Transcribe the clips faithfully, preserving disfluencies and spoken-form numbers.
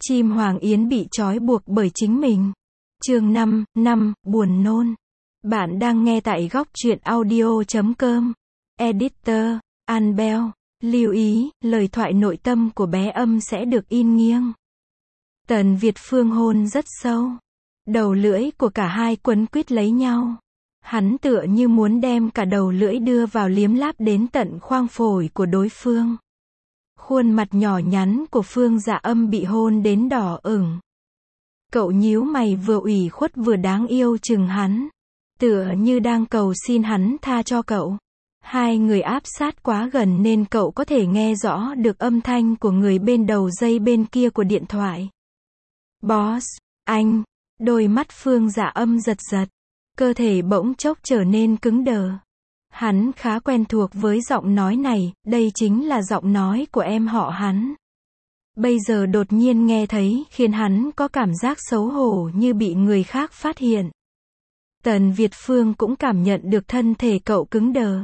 Chim Hoàng Yến bị trói buộc bởi chính mình. Chương năm, năm, buồn nôn. Bạn đang nghe tại góc truyện audio chấm com. Editor, Anbel. Lưu ý, lời thoại nội tâm của bé Âm sẽ được in nghiêng. Tần Việt Phương hôn rất sâu. Đầu lưỡi của cả hai quấn quýt lấy nhau. Hắn tựa như muốn đem cả đầu lưỡi đưa vào liếm láp đến tận khoang phổi của đối phương. Khuôn mặt nhỏ nhắn của Phương Dạ Âm bị hôn đến đỏ ửng. Cậu nhíu mày vừa ủy khuất vừa đáng yêu chừng hắn. Tựa như đang cầu xin hắn tha cho cậu. Hai người áp sát quá gần nên cậu có thể nghe rõ được âm thanh của người bên đầu dây bên kia của điện thoại. Boss, anh. Đôi mắt Phương Dạ Âm giật giật. Cơ thể bỗng chốc trở nên cứng đờ. Hắn khá quen thuộc với giọng nói này, đây chính là giọng nói của em họ hắn. Bây giờ đột nhiên nghe thấy khiến hắn có cảm giác xấu hổ như bị người khác phát hiện. Tần Việt Phương cũng cảm nhận được thân thể cậu cứng đờ.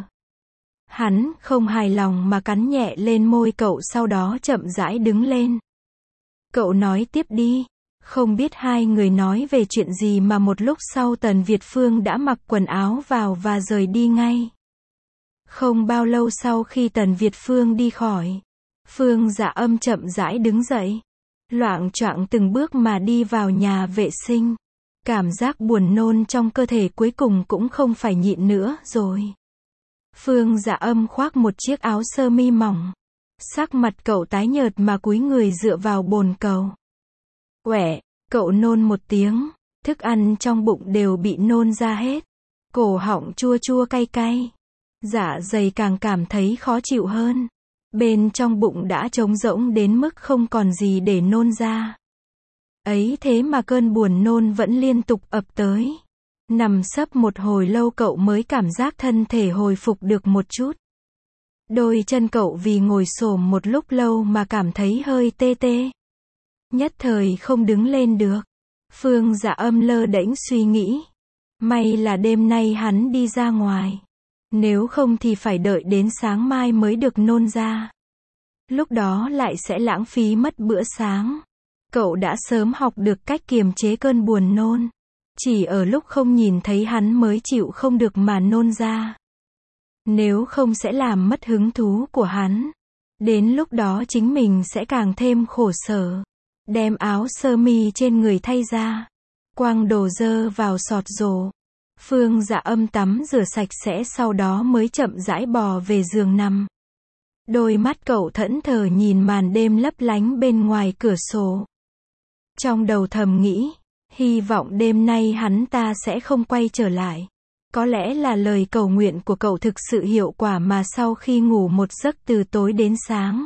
Hắn không hài lòng mà cắn nhẹ lên môi cậu, sau đó chậm rãi đứng lên. Cậu nói tiếp đi. Không biết hai người nói về chuyện gì mà một lúc sau Tần Việt Phương đã mặc quần áo vào và rời đi ngay. Không bao lâu sau khi Tần Việt Phương đi khỏi, Phương Dạ Âm chậm rãi đứng dậy, loạng choạng từng bước mà đi vào nhà vệ sinh. Cảm giác buồn nôn trong cơ thể cuối cùng cũng không phải nhịn nữa rồi. Phương Dạ Âm khoác một chiếc áo sơ mi mỏng. Sắc mặt cậu tái nhợt mà cúi người dựa vào bồn cầu. Quẻ, cậu nôn một tiếng, thức ăn trong bụng đều bị nôn ra hết. Cổ họng chua chua cay cay. Dạ dày càng cảm thấy khó chịu hơn. Bên trong bụng đã trống rỗng đến mức không còn gì để nôn ra. Ấy thế mà cơn buồn nôn vẫn liên tục ập tới. Nằm sấp một hồi lâu cậu mới cảm giác thân thể hồi phục được một chút. Đôi chân cậu vì ngồi xổm một lúc lâu mà cảm thấy hơi tê tê. Nhất thời không đứng lên được. Phương Dạ Âm lơ đễnh suy nghĩ. May là đêm nay hắn đi ra ngoài. Nếu không thì phải đợi đến sáng mai mới được nôn ra. Lúc đó lại sẽ lãng phí mất bữa sáng. Cậu đã sớm học được cách kiềm chế cơn buồn nôn. Chỉ ở lúc không nhìn thấy hắn mới chịu không được mà nôn ra. Nếu không sẽ làm mất hứng thú của hắn. Đến lúc đó chính mình sẽ càng thêm khổ sở. Đem áo sơ mi trên người thay ra. Quăng đồ dơ vào sọt rổ. Phương Dạ Âm tắm rửa sạch sẽ sau đó mới chậm rãi bò về giường nằm. Đôi mắt cậu thẫn thờ nhìn màn đêm lấp lánh bên ngoài cửa sổ. Trong đầu thầm nghĩ, hy vọng đêm nay hắn ta sẽ không quay trở lại. Có lẽ là lời cầu nguyện của cậu thực sự hiệu quả mà sau khi ngủ một giấc từ tối đến sáng.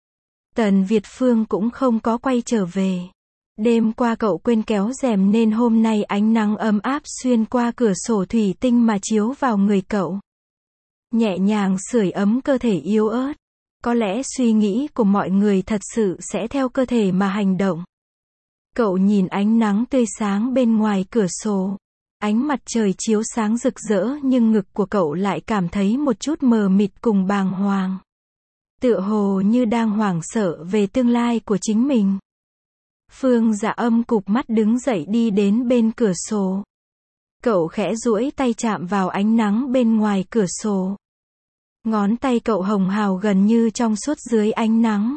Tần Việt Phương cũng không có quay trở về. Đêm qua cậu quên kéo rèm nên hôm nay ánh nắng ấm áp xuyên qua cửa sổ thủy tinh mà chiếu vào người cậu. Nhẹ nhàng sưởi ấm cơ thể yếu ớt. Có lẽ suy nghĩ của mọi người thật sự sẽ theo cơ thể mà hành động. Cậu nhìn ánh nắng tươi sáng bên ngoài cửa sổ. Ánh mặt trời chiếu sáng rực rỡ nhưng ngực của cậu lại cảm thấy một chút mờ mịt cùng bàng hoàng. Tựa hồ như đang hoảng sợ về tương lai của chính mình. Phương Dạ Âm cụp mắt đứng dậy đi đến bên cửa sổ. Cậu khẽ duỗi tay chạm vào ánh nắng bên ngoài cửa sổ. Ngón tay cậu hồng hào gần như trong suốt dưới ánh nắng.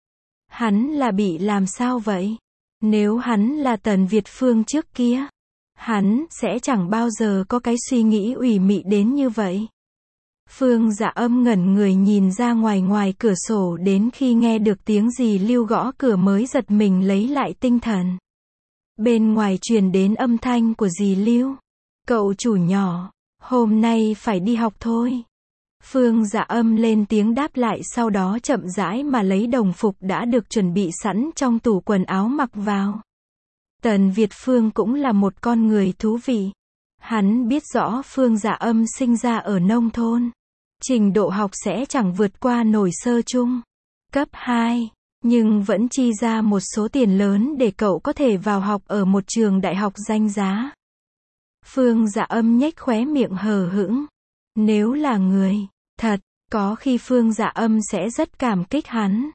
Hắn là bị làm sao vậy? Nếu hắn là Tần Việt Phương trước kia, hắn sẽ chẳng bao giờ có cái suy nghĩ ủy mị đến như vậy. Phương Dạ Âm ngẩn người nhìn ra ngoài ngoài cửa sổ đến khi nghe được tiếng dì Lưu gõ cửa mới giật mình lấy lại tinh thần. Bên ngoài truyền đến âm thanh của dì Lưu. Cậu chủ nhỏ, hôm nay phải đi học thôi. Phương Dạ Âm lên tiếng đáp lại sau đó chậm rãi mà lấy đồng phục đã được chuẩn bị sẵn trong tủ quần áo mặc vào. Tần Việt Phương cũng là một con người thú vị. Hắn biết rõ Phương Dạ Âm sinh ra ở nông thôn. Trình độ học sẽ chẳng vượt qua nổi sơ chung, cấp hai, nhưng vẫn chi ra một số tiền lớn để cậu có thể vào học ở một trường đại học danh giá. Phương Dạ Âm nhếch khóe miệng hờ hững. Nếu là người thật, có khi Phương Dạ Âm sẽ rất cảm kích hắn.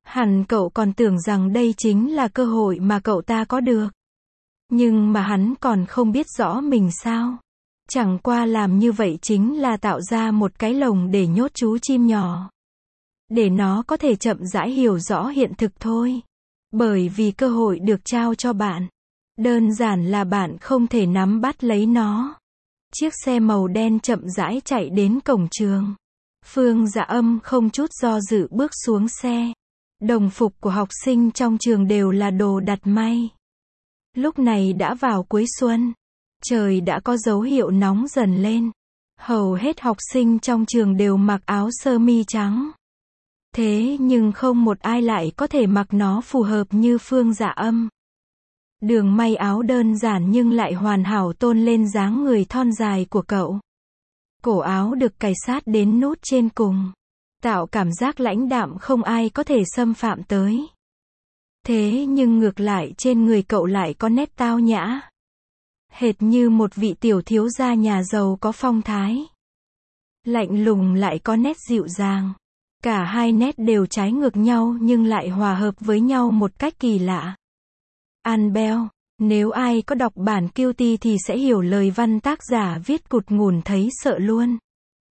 Hẳn cậu còn tưởng rằng đây chính là cơ hội mà cậu ta có được. Nhưng mà hắn còn không biết rõ mình sao. Chẳng qua làm như vậy chính là tạo ra một cái lồng để nhốt chú chim nhỏ. Để nó có thể chậm rãi hiểu rõ hiện thực thôi. Bởi vì cơ hội được trao cho bạn. Đơn giản là bạn không thể nắm bắt lấy nó. Chiếc xe màu đen chậm rãi chạy đến cổng trường. Phương Dạ Âm không chút do dự bước xuống xe. Đồng phục của học sinh trong trường đều là đồ đặt may. Lúc này đã vào cuối xuân. Trời đã có dấu hiệu nóng dần lên. Hầu hết học sinh trong trường đều mặc áo sơ mi trắng. Thế nhưng không một ai lại có thể mặc nó phù hợp như Phương Dạ Âm. Đường may áo đơn giản nhưng lại hoàn hảo tôn lên dáng người thon dài của cậu. Cổ áo được cài sát đến nút trên cùng. Tạo cảm giác lãnh đạm không ai có thể xâm phạm tới. Thế nhưng ngược lại trên người cậu lại có nét tao nhã. Hệt như một vị tiểu thiếu gia nhà giàu có phong thái. Lạnh lùng lại có nét dịu dàng. Cả hai nét đều trái ngược nhau nhưng lại hòa hợp với nhau một cách kỳ lạ. Annabelle, nếu ai có đọc bản Cutie thì sẽ hiểu lời văn tác giả viết cụt ngủn thấy sợ luôn.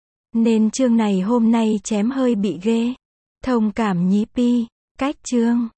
Nên chương này hôm nay chém hơi bị ghê. Thông cảm nhí Pi. Cách chương